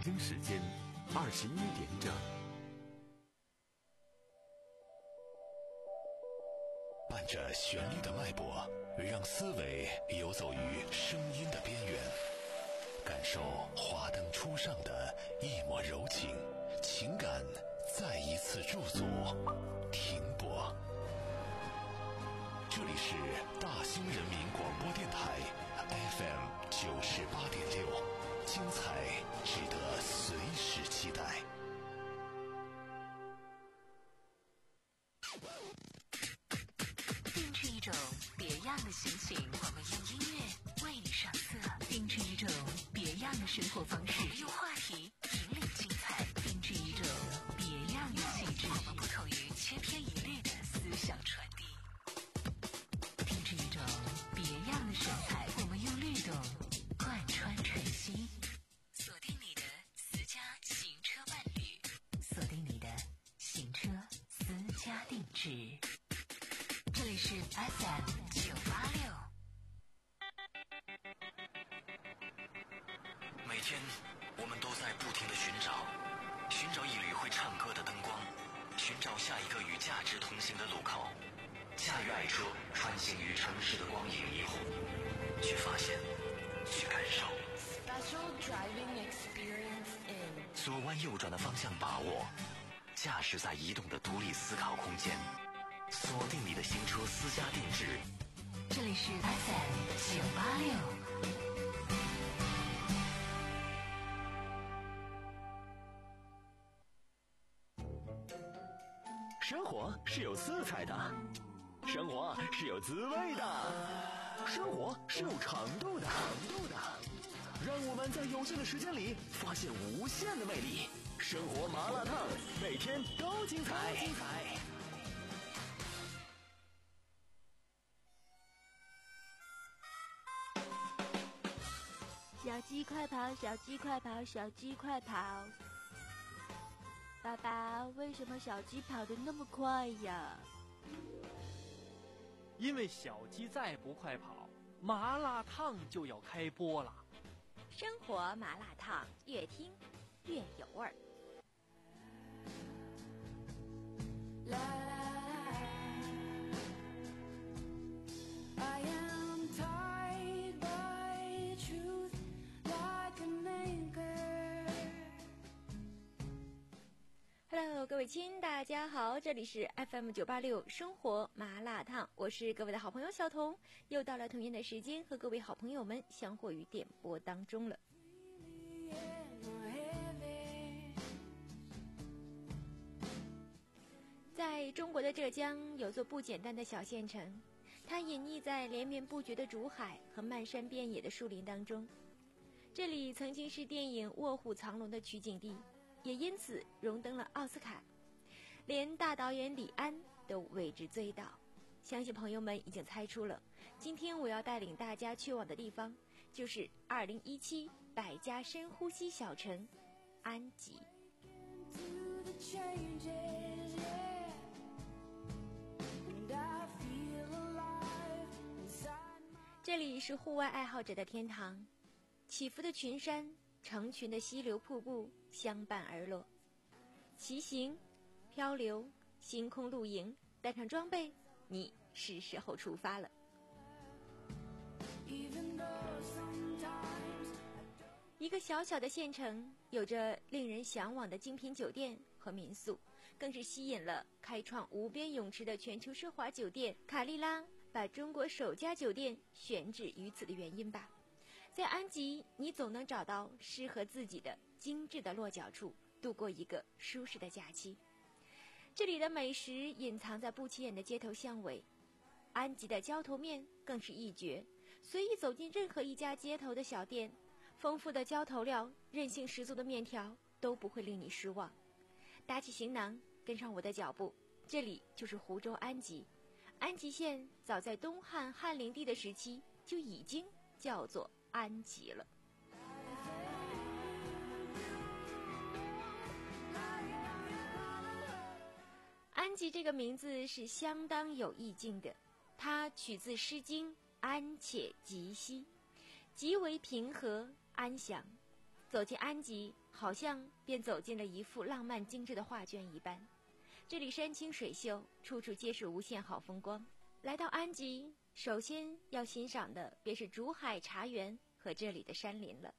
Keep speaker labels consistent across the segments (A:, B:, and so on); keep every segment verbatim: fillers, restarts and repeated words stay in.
A: 京时间二十一点整。
B: 伴着旋律的脉搏，让思维游走于声音的边缘，感受华灯初上的一抹柔情，情感再一次驻足停泊。这里是大兴人民广播电台 F M 九十八点六，精彩值得随时期待。
C: 定制一种别样的心情，我们用音乐为你上色；定制一种别样的生活方式，我们用话题引领精彩；定制一种别样的气质，我们不同于千篇一律的思想传递；定制一种别样的神采，我们用律动贯穿晨曦。锁定你的私家行车伴侣，锁定你的行车私家定制。这里是 F M 九八六。
D: 每天我们都在不停地寻找，寻找一缕会唱歌的灯光，寻找下一个与价值同行的路口。驾驭爱车，穿行于城市的光影霓虹，去发现，去感受。
E: Special driving experience in。
D: 左弯右转的方向把握，驾驶在移动的独立思考空间。锁定你的行车私家定制，
C: 这里是 F M 九八六。
F: 生活是有色彩的，生活是有滋味的，生活是有长度的，长度的。让我们在有限的时间里发现无限的魅力。生活麻辣烫，每天都精彩，精彩。
G: 小鸡快跑，小鸡快跑，小鸡快跑！爸爸，为什么小鸡跑得那么快呀？
H: 因为小鸡再不快跑，麻辣烫就要开播了。
G: 生活麻辣烫，越听越有味儿。Hello， 各位亲，大家好，这里是 F M 九八六生活麻辣烫，我是各位的好朋友小彤，又到了同样的时间和各位好朋友们相会于点播当中了。在中国的浙江有座不简单的小县城，它隐匿在连绵不绝的竹海和漫山遍野的树林当中。这里曾经是电影《卧虎藏龙》的取景地，也因此荣登了奥斯卡，连大导演李安都为之醉倒。相信朋友们已经猜出了，今天我要带领大家去往的地方就是二零一七百家深呼吸小城安吉。这里是户外爱好者的天堂，起伏的群山，成群的溪流瀑布相伴而落，骑行、漂流、星空露营，带上装备，你是时候出发了。一个小小的县城，有着令人向往的精品酒店和民宿，更是吸引了开创无边泳池的全球奢华酒店卡丽拉把中国首家酒店选址于此的原因吧。在安吉，你总能找到适合自己的精致的落脚处，度过一个舒适的假期。这里的美食隐藏在不起眼的街头巷尾，安吉的浇头面更是一绝，随意走进任何一家街头的小店，丰富的浇头料，韧性十足的面条都不会令你失望。打起行囊，跟上我的脚步，这里就是湖州安吉。安吉县早在东汉汉灵帝的时期就已经叫做安吉了。安吉这个名字是相当有意境的，它取自《诗经》安且吉兮，极为平和安详。 走进安吉，好像便走进了一幅浪漫精致的画卷一般。这里山清水秀，处处皆是无限好风光。来到安吉，首先要欣赏的便是竹海茶园和这里的山林了。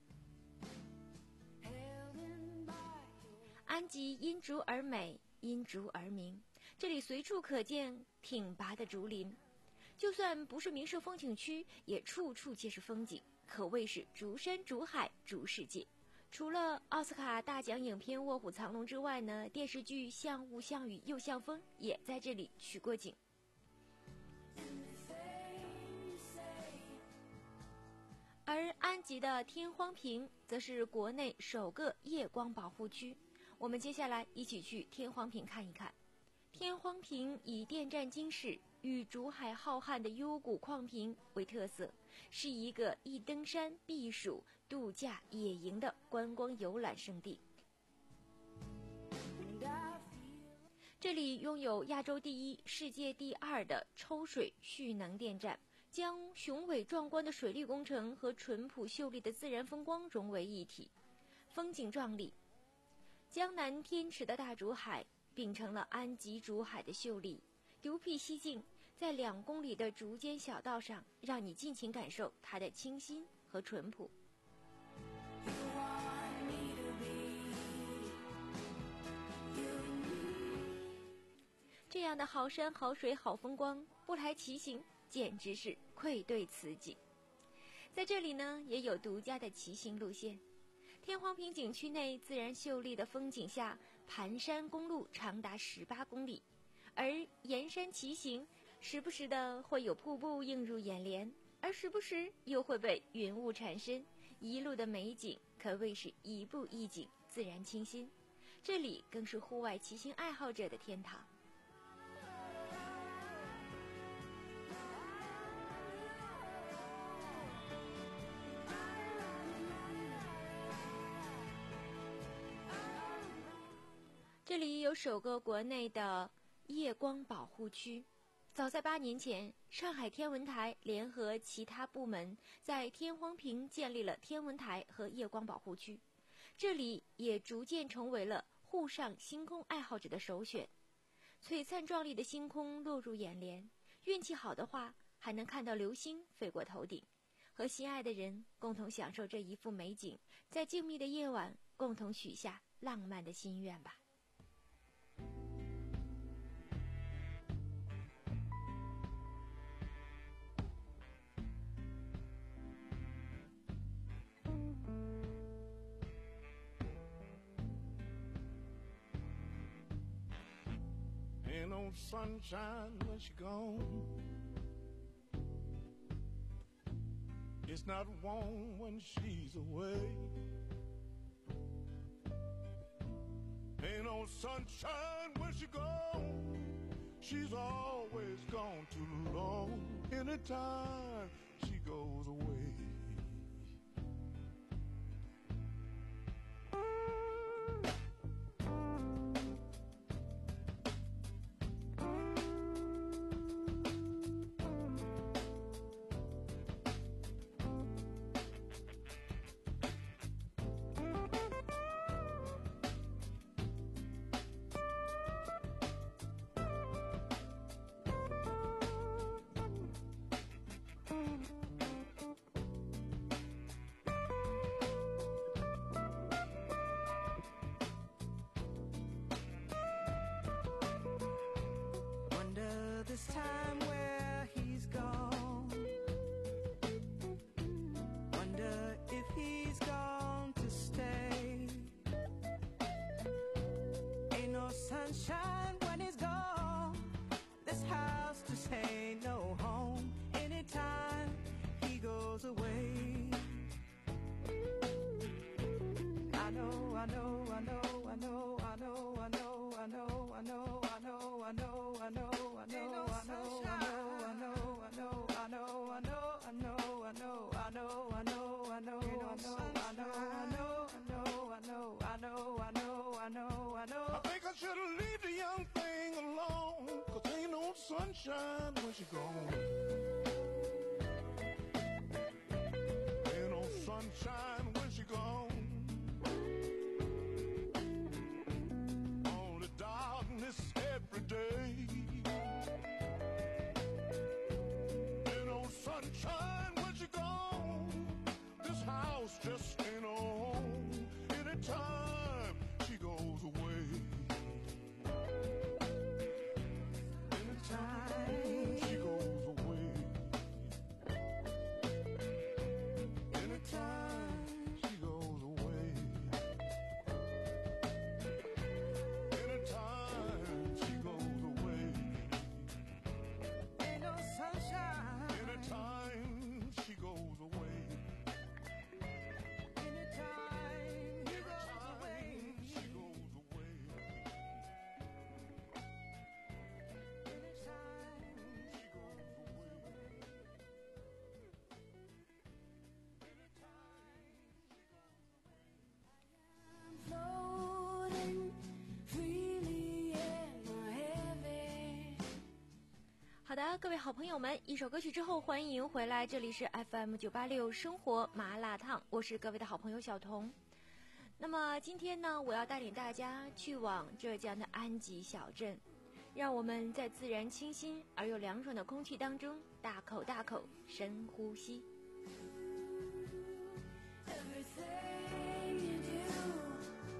G: 安吉因竹而美，因竹而名，这里随处可见挺拔的竹林，就算不是名胜风景区，也处处皆是风景，可谓是竹山竹海竹世界。除了奥斯卡大奖影片《卧虎藏龙》之外呢，电视剧《像雾像雨又像风》也在这里取过景。而安吉的天荒坪则是国内首个夜光保护区，我们接下来一起去天荒坪看一看。天荒坪以电站经史与竹海浩瀚的幽谷矿坪为特色，是一个易登山、避暑、度假、野营的观光游览胜地。这里拥有亚洲第一、世界第二的抽水蓄能电站，将雄伟壮观的水利工程和淳朴秀丽的自然风光融为一体，风景壮丽。江南天池的大竹海秉承了安吉竹海的秀丽，独辟蹊径，在两公里的竹间小道上，让你尽情感受它的清新和淳朴。这样的好山好水好风光，不来骑行简直是愧对此景。在这里呢，也有独家的骑行路线。天荒坪景区内自然秀丽的风景下，盘山公路长达十八公里，而沿山骑行时不时的会有瀑布映入眼帘，而时不时又会被云雾缠身，一路的美景可谓是一步一景，自然清新。这里更是户外骑行爱好者的天堂。这里有首个国内的夜光保护区。早在八年前，上海天文台联合其他部门在天荒坪建立了天文台和夜光保护区，这里也逐渐成为了沪上星空爱好者的首选。璀璨壮丽的星空落入眼帘，运气好的话还能看到流星飞过头顶，和心爱的人共同享受这一幅美景，在静谧的夜晚共同许下浪漫的心愿吧。
I: Ain't no sunshine when she gone. It's not warm when she's away. Ain't no sunshine when she gone. She's always gone too long. Anytime she goes away. This time where he's gone, wonder if he's gone to stay. Ain't no sunshine when he's gone. This house just ain't no home. Anytime he goes away. I know, I know, I know, I know, I know, I know, I know, I know, I know, I know, I know. Sunshine when she gone. Ain't no sunshine when she gone.
J: sunshine when she's gone. This house just ain't a home. Anytime she goes away. Anytime she goes away. Anytime she goes away. Anytime she goes away.
I: Ain't no sunshine.
J: Anytime she goes away.
I: Anytime he goes away.
J: She goes away.
I: Anytime
J: She goes away.
E: Floating freely in my heaven.
G: 好的，各位好朋友们，一首歌曲之后，欢迎回来，这里是 F M 九八六生活麻辣烫，我是各位的好朋友小童。那么今天呢，我要带领大家去往浙江的安吉小镇，让我们在自然清新而又凉爽的空气当中，大口大口深呼吸。
E: Everything you do.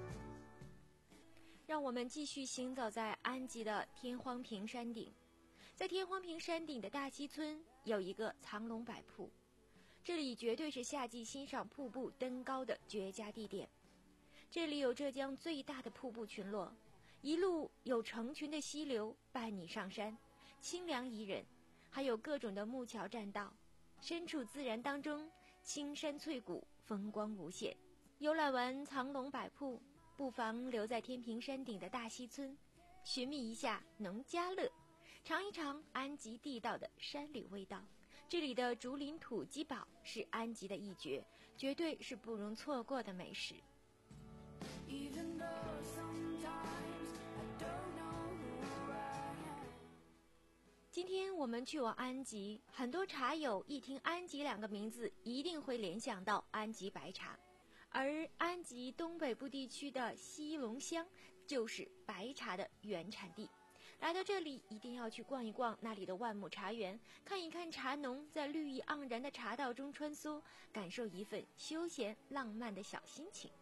G: 让我们继续行走在安吉的天荒坪山顶。在天荒坪山顶的大溪村有一个藏龙百瀑，这里绝对是夏季欣赏瀑布登高的绝佳地点。这里有浙江最大的瀑布群落，一路有成群的溪流伴你上山，清凉宜人，还有各种的木桥栈道，身处自然当中，青山翠谷，风光无限。游览完藏龙百瀑，不妨留在天平山顶的大溪村，寻觅一下农家乐，尝一尝安吉地道的山里味道。这里的竹林土鸡煲是安吉的一绝，绝对是不容错过的美食。
E: Even though sometimes I don't know who I am.
G: 今天我们去往安吉，很多茶友一听安吉两个名字，一定会联想到安吉白茶，而安吉东北部地区的西龙乡就是白茶的原产地。来到这里，一定要去逛一逛那里的万亩茶园，看一看茶农在绿意盎然的茶道中穿梭，感受一份休闲浪漫的小心情。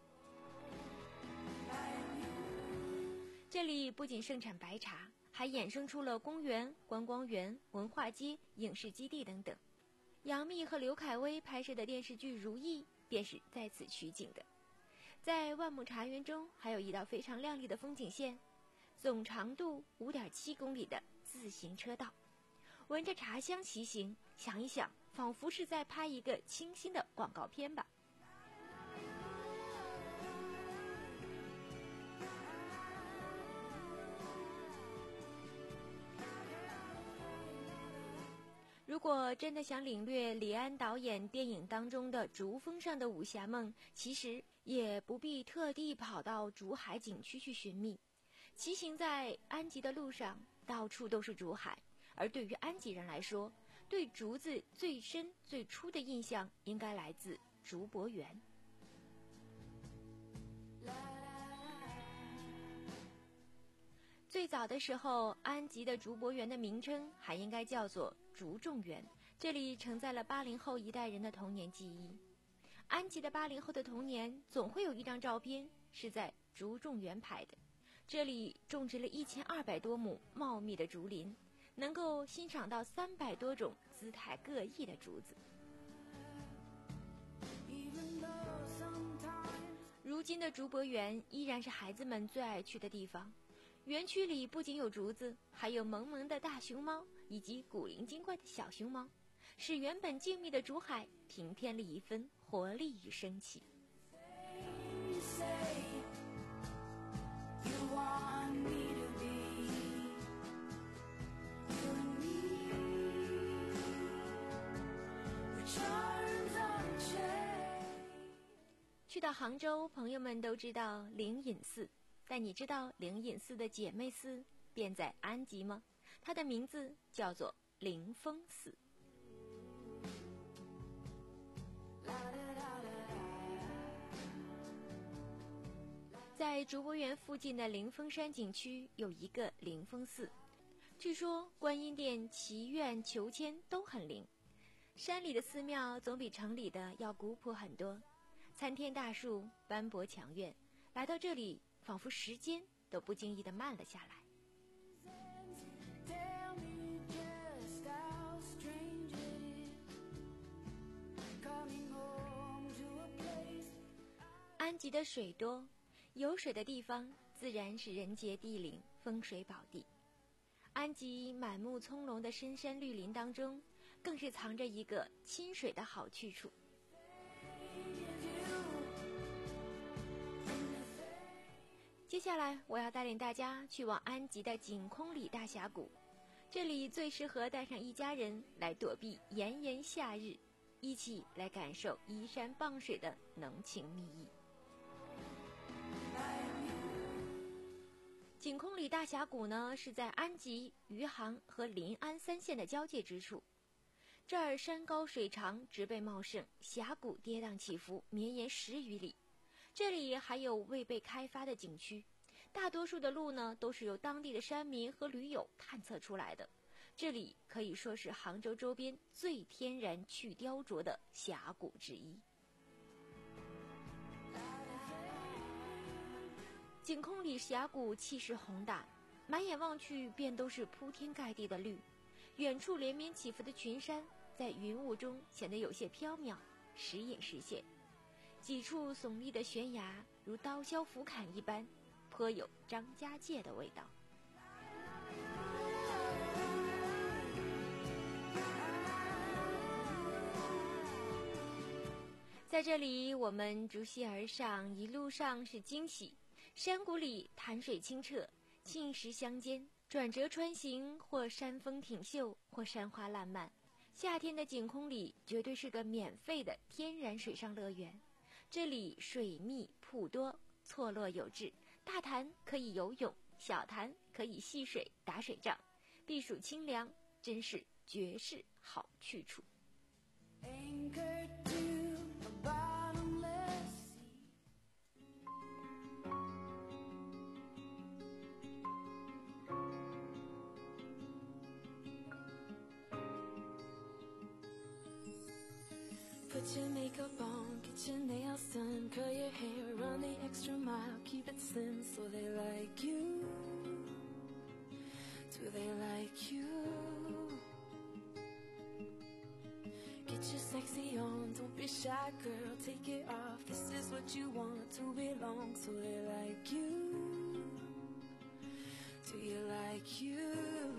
G: 这里不仅盛产白茶，还衍生出了公园、观光园、文化街、影视基地等等。杨幂和刘恺威拍摄的电视剧《如懿》便是在此取景的。在万亩茶园中，还有一道非常亮丽的风景线，总长度 五点七公里的自行车道。闻着茶香骑行，想一想，仿佛是在拍一个清新的广告片吧。 如果真的想领略李安导演电影当中的竹峰上的武侠梦，其实也不必特地跑到竹海景区去寻觅。骑行在安吉的路上，到处都是竹海，而对于安吉人来说，对竹子最深最初的印象应该来自竹柏园。最早的时候，安吉的竹柏园的名称还应该叫做竹众园，这里承载了八零后一代人的童年记忆。安吉的八零后的童年总会有一张照片是在竹众园拍的，这里种植了一千二百多亩茂密的竹林，能够欣赏到三百多种姿态各异的竹子。如今的竹柏园依然是孩子们最爱去的地方。园区里不仅有竹子，还有萌萌的大熊猫以及古灵精怪的小熊猫，使原本静谧的竹海平添了一分活力与生气。去到杭州，朋友们都知道灵隐寺。但你知道灵隐寺的姐妹寺便在安吉吗？它的名字叫做灵峰寺。在竹柏园附近的灵峰山景区有一个灵峰寺，据说观音殿、祈愿、求签都很灵。 山里的寺庙总比城里的要古朴很多，参天大树，斑驳墙院，来到这里，仿佛时间都不经意地慢了下来。
E: Tell me just how strange it is coming home to a place.
G: 安吉的水多，有水的地方自然是人杰地灵，风水宝地。安吉满目葱茏的深山绿林当中，更是藏着一个亲水的好去处。接下来我要带领大家去往安吉的景空里大峡谷，这里最适合带上一家人来躲避炎炎夏日，一起来感受依山傍水的浓情蜜意。景空里大峡谷呢，是在安吉、余杭和临安三县的交界之处。这儿山高水长，植被茂盛，峡谷跌宕起伏，绵延十余里。这里还有未被开发的景区，大多数的路呢都是由当地的山民和驴友探测出来的。这里可以说是杭州周边最天然去雕琢的峡谷之一。景空里峡谷气势宏大，满眼望去便都是铺天盖地的绿，远处连绵起伏的群山在云雾中显得有些飘渺，时隐时现。几处耸立的悬崖如刀削斧砍一般，颇有张家界的味道。在这里我们逐溪而上，一路上是惊喜。山谷里潭水清澈，沁石相间，转折穿行，或山峰挺秀，或山花烂漫。夏天的景空里绝对是个免费的天然水上乐园，这里水密瀑多，错落有致，大潭可以游泳，小潭可以戏水打水仗，避暑清凉，真是绝世好去处。
E: Anchored to a bottomless sea. Put your makeup on, get your nails done, curl your hair, run the extra mile, keep it slim so they like you. Do they like you? Get your sexy on, don't be shy, girl, take it off. This is what you want to belong, so they like you. Do you like you?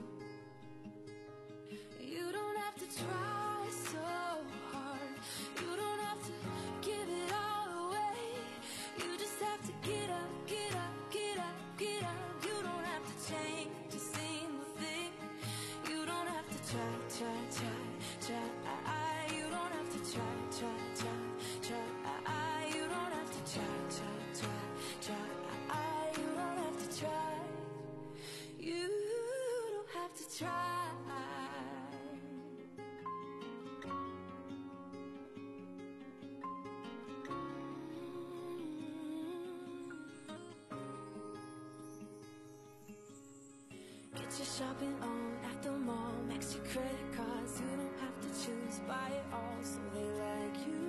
E: You don't have to try so hard. You don't have to give it all away. You just have to get up, get up, get up, get up. You don't have to change a single thing. You don't have to try, try, try, try. You don't have to try, try, try, try. You don't have to try, try, try, try. You don't have to try. You don't have to try. Get your shopping on at the mall, max your credit cards. You don't have to choose, buy it all, so they like you.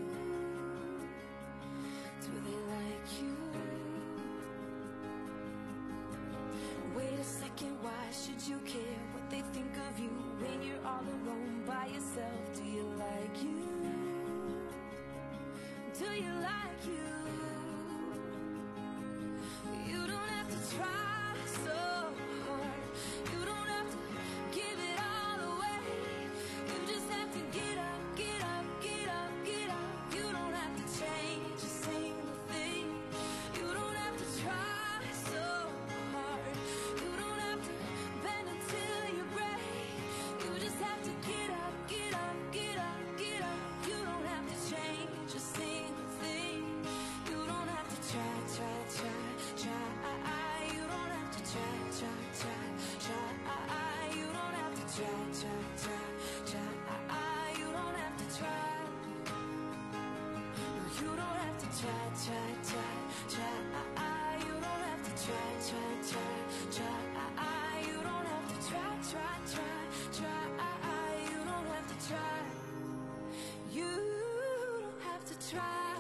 E: Do they like you? Wait a second, why should you care what they think of you when you're all alone by yourself? Do you like you? Do you like you? You don't have to try so hard. You don't have to give it all away. You just have to get up, get up, get up, get up. You don't have to change a single thing. You don't have to try so hard. You don't have to bend until you break. You just have to get up, get up, get up, get up. You don't have to change a single thing. You don't have to try, try, try, try. You don't have to try, try, try, try. You don't have to try, try, try, try. You don't have to try. No, you don't have to try, try, try, try. You don't have to try, try, try, try. You don't have to try, try, try, try. You don't have to try. try.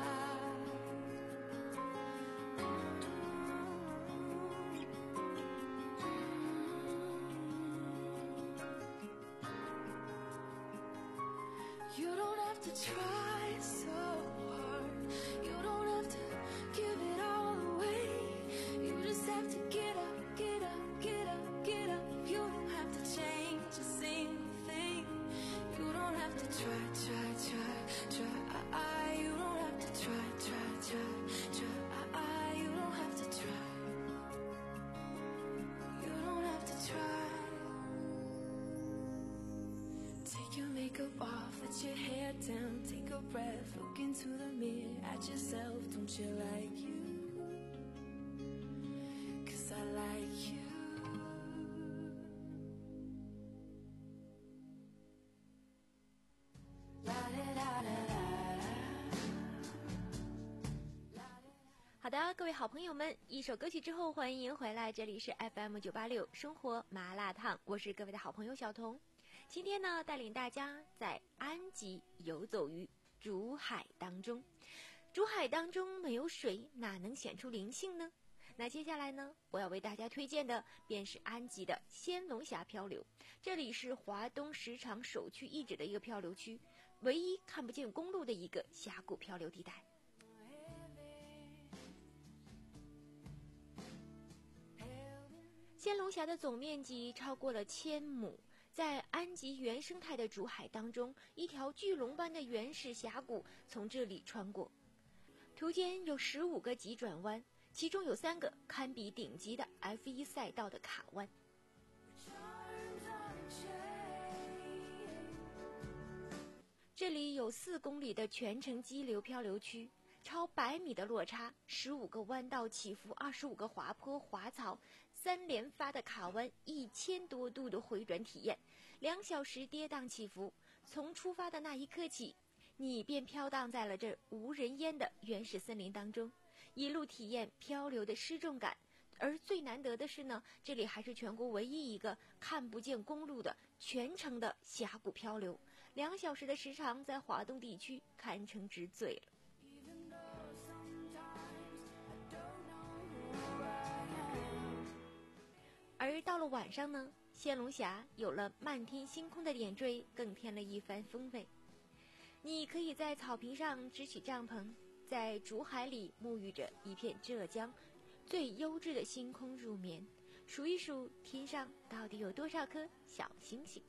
E: You don't have to try so hard. You don't have to give it all away. You just have to get up, get up, get up, get up. You don't have to change a single thing. You don't have to try, try, try, try. You don't have to try, try, try, try. You don't have to try. You don't have to try. Take your makeup off, let your hair down, take a breath, look into the mirror at yourself. Don't you like you? 'Cause I like you.
G: 好的，各位好朋友们，一首歌曲之后，欢迎回来，这里是 F M 九八六生活麻辣烫，我是各位的好朋友小彤。今天呢，带领大家在安吉游走于竹海当中。竹海当中没有水，哪能显出灵性呢？那接下来呢，我要为大家推荐的便是安吉的仙龙峡漂流。这里是华东石场首屈一指的一个漂流区，唯一看不见公路的一个峡谷漂流地带。仙龙峡的总面积超过了千亩，在安吉原生态的竹海当中，一条巨龙般的原始峡谷从这里穿过。途间有十五个急转弯，其中有三个堪比顶级的 F 一 赛道的卡弯。这里有四公里的全程激流漂流区，超百米的落差，十五个弯道起伏，二十五个滑坡滑草，三连发的卡弯，一千多度的回转体验，两小时跌宕起伏。从出发的那一刻起，你便飘荡在了这无人烟的原始森林当中，一路体验漂流的失重感。而最难得的是呢，这里还是全国唯一一个看不见公路的全程的峡谷漂流，两小时的时长在华东地区堪称之最了。而到了晚上呢，仙龙峡有了漫天星空的点缀，更添了一番风味。你可以在草坪上支起帐篷，在竹海里沐浴着一片浙江最优质的星空入眠，数一数天上到底有多少颗小星星。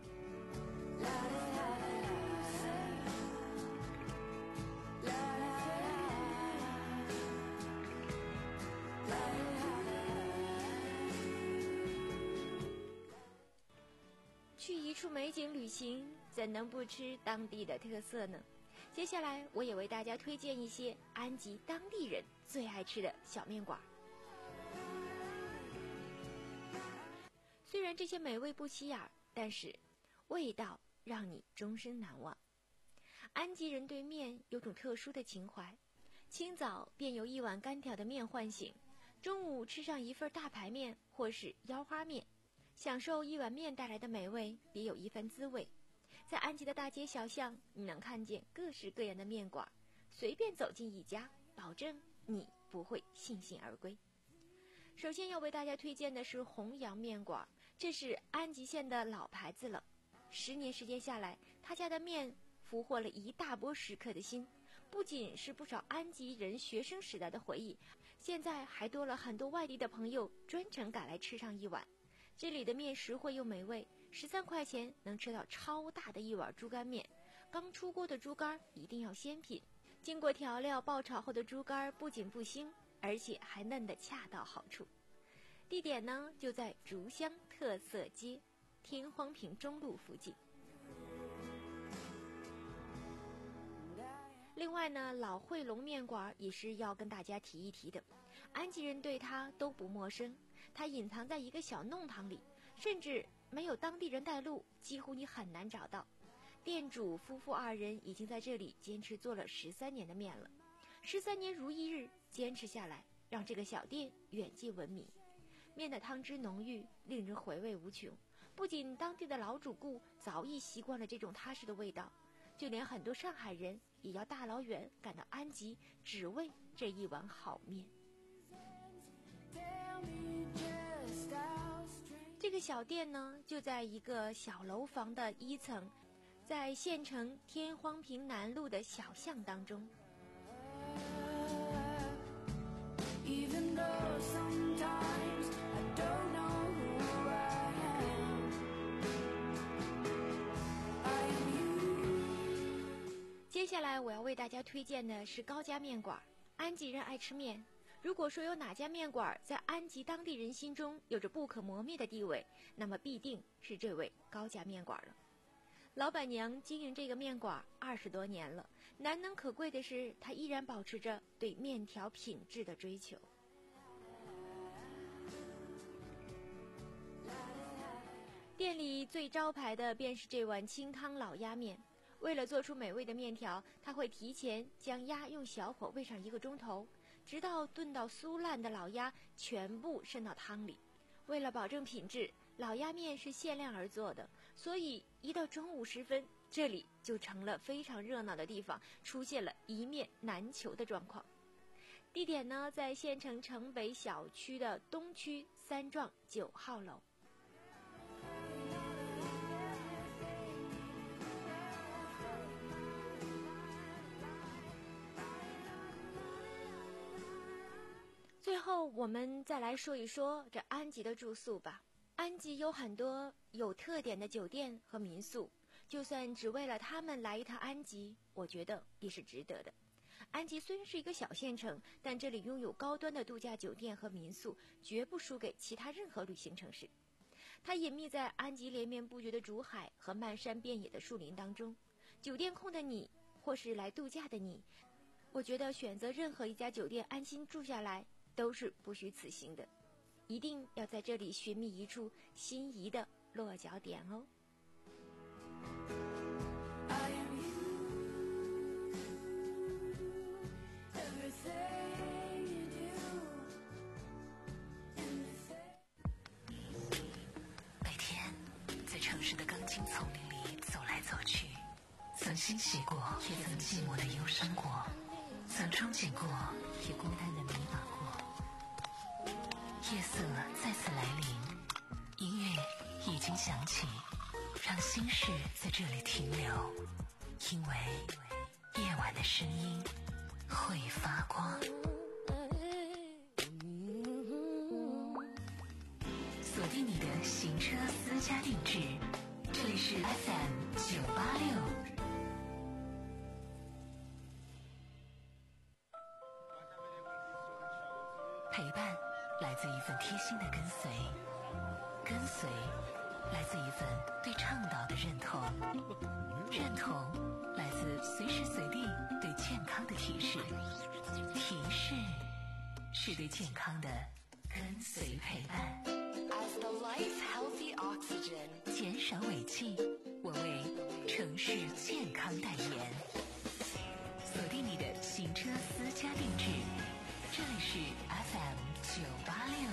G: 去一处美景旅行，怎能不吃当地的特色呢？接下来我也为大家推荐一些安吉当地人最爱吃的小面馆。虽然这些美味不起眼，但是味道让你终身难忘。安吉人对面有种特殊的情怀，清早便由一碗干条的面唤醒，中午吃上一份大排面或是腰花面，享受一碗面带来的美味，别有一番滋味。在安吉的大街小巷，你能看见各式各样的面馆，随便走进一家，保证你不会悻悻而归。首先要为大家推荐的是弘扬面馆，这是安吉县的老牌子了。十年时间下来，他家的面俘获了一大波食客的心，不仅是不少安吉人学生时代的回忆，现在还多了很多外地的朋友专程赶来吃上一碗。这里的面实惠又美味，十三块钱能吃到超大的一碗猪肝面。刚出锅的猪肝一定要鲜品，经过调料爆炒后的猪肝不仅不腥，而且还嫩得恰到好处。地点呢就在竹乡特色街天荒坪中路附近。另外呢，老汇龙面馆也是要跟大家提一提的，安吉人对它都不陌生。它隐藏在一个小弄堂里，甚至没有当地人带路，几乎你很难找到。店主夫妇二人已经在这里坚持做了十三年的面了，十三年如一日，坚持下来，让这个小店远近闻名。面的汤汁浓郁，令人回味无穷。不仅当地的老主顾早已习惯了这种踏实的味道，就连很多上海人也要大老远赶到安吉，只为这一碗好面。这个小店呢，就在一个小楼房的一层，在县城天荒坪南路的小巷当中。接下来我要为大家推荐的是高家面馆。安吉人爱吃面，如果说有哪家面馆在安吉当地人心中有着不可磨灭的地位，那么必定是这位高家面馆了。老板娘经营这个面馆二十多年了，难能可贵的是，她依然保持着对面条品质的追求。店里最招牌的便是这碗清汤老鸭面。为了做出美味的面条，他会提前将鸭用小火煨上一个钟头，直到炖到酥烂的老鸭全部渗到汤里。为了保证品质，老鸭面是限量而做的，所以一到中午时分，这里就成了非常热闹的地方，出现了一面难求的状况。地点呢，在县城城北小区的东区三幢九号楼。最后我们再来说一说这安吉的住宿吧。安吉有很多有特点的酒店和民宿，就算只为了他们来一趟安吉，我觉得也是值得的。安吉虽然是一个小县城，但这里拥有高端的度假酒店和民宿，绝不输给其他任何旅行城市。它隐秘在安吉连绵不绝的竹海和漫山遍野的树林当中。酒店控的你，或是来度假的你，我觉得选择任何一家酒店安心住下来都是不虚此行的，一定要在这里寻觅一处心仪的落脚点哦。
C: 每天在城市的钢筋丛林里走来走去，曾欣喜过，也曾寂寞的忧伤过，曾憧憬过，也孤单的迷茫过。夜色再次来临，音乐已经响起，让心事在这里停留，因为夜晚的声音会发光。锁定你的行车私家定制，这里是 F M 九八六。陪伴来自一份贴心的跟随，跟随来自一份对倡导的认同，认同来自随时随地对健康的提示，提示是对健康的跟随陪伴。As the life healthy oxygen， 减少尾气，我为城市健康代言。锁定你的行车私家定制，这里是 F M 九八六。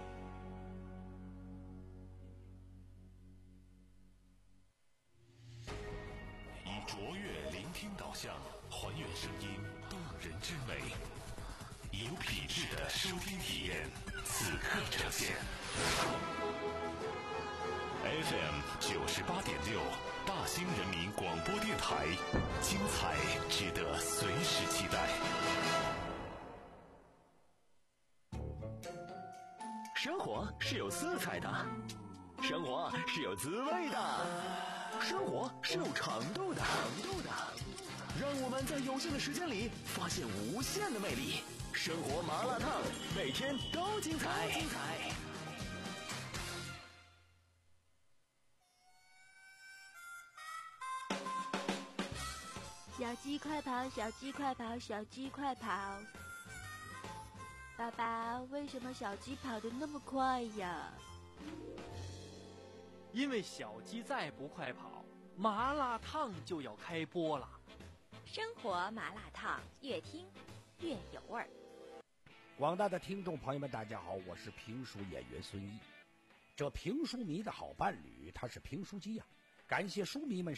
B: 以卓越聆听导向，还原声音动人之美，以有品质的收听体验，此刻呈现。F M 九十八点六，大兴人民广播电台，精彩值得随时期待。
F: 生活是有色彩的，生活是有滋味的，生活是有长度的，长度的。让我们在有限的时间里发现无限的魅力。生活麻辣烫，每天都精彩。精彩。
G: 小鸡快跑，小鸡快跑，小鸡快跑！爸爸，为什么小鸡跑得那么快呀？
H: 因为小鸡再不快跑，麻辣烫就要开播了。
G: 生活麻辣烫，越听越有味儿。
K: 广大的听众朋友们，大家好，我是评书演员孙一。这评书迷的好伴侣，他是评书机呀、啊。感谢书迷们